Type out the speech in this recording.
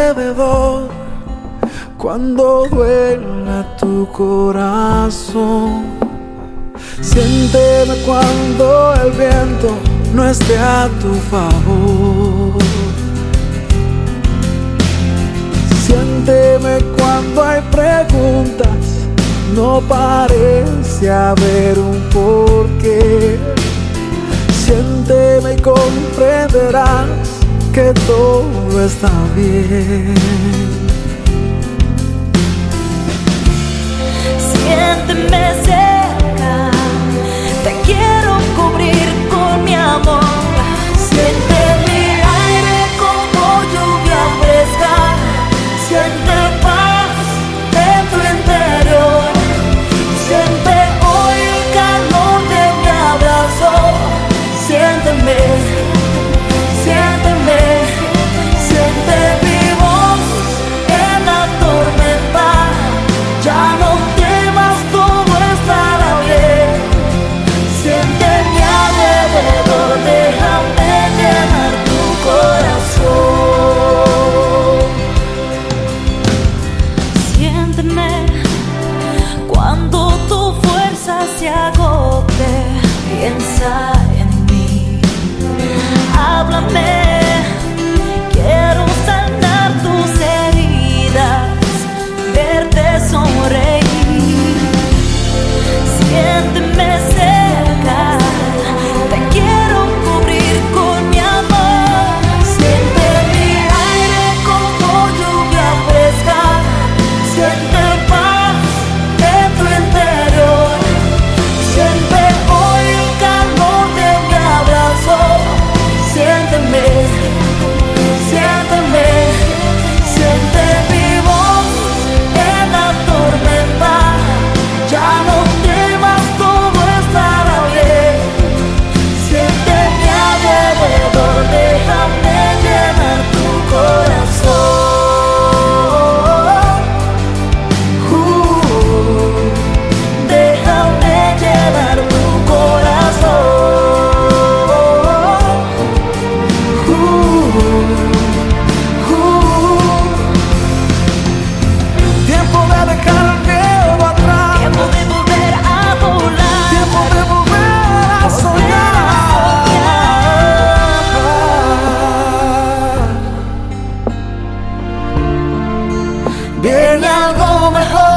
alrededor cuando duela tu corazón. Siénteme cuando el viento no esté a tu favor. Siénteme cuando hay preguntas, no parece haber un porqué. Siénteme y comprenderás que todo está bien. Siénteme cerca, te quiero cubrir con mi amor. Siente mi aire como lluvia fresca. Siente paz en tu interior. Siente hoy el calor de mi abrazo. Siénteme, siénteme, siente mi voz en la tormenta. Ya no temas, todo estará bien. Siente mi alrededor, déjame llenar tu corazón. Siénteme cuando tu fuerza se agote. Piensa en mí, háblame. Quiero sanar tus heridas, verte sonreír. Siénteme cerca, te quiero cubrir con mi amor. Siente mi aire como lluvia fresca. Siente paz en tu interior. Siente hoy el calor de mi abrazo. Siénteme, siénteme, siente mi voz en la tormenta. Ya no temas, todo estará bien. Siente mi alrededor, déjame llenar tu corazón. Déjame llenar tu Tiempo de dejar el miedo atrás. tiempo de volver a volar. Tiempo de volver a soñar. Viene algo mejor.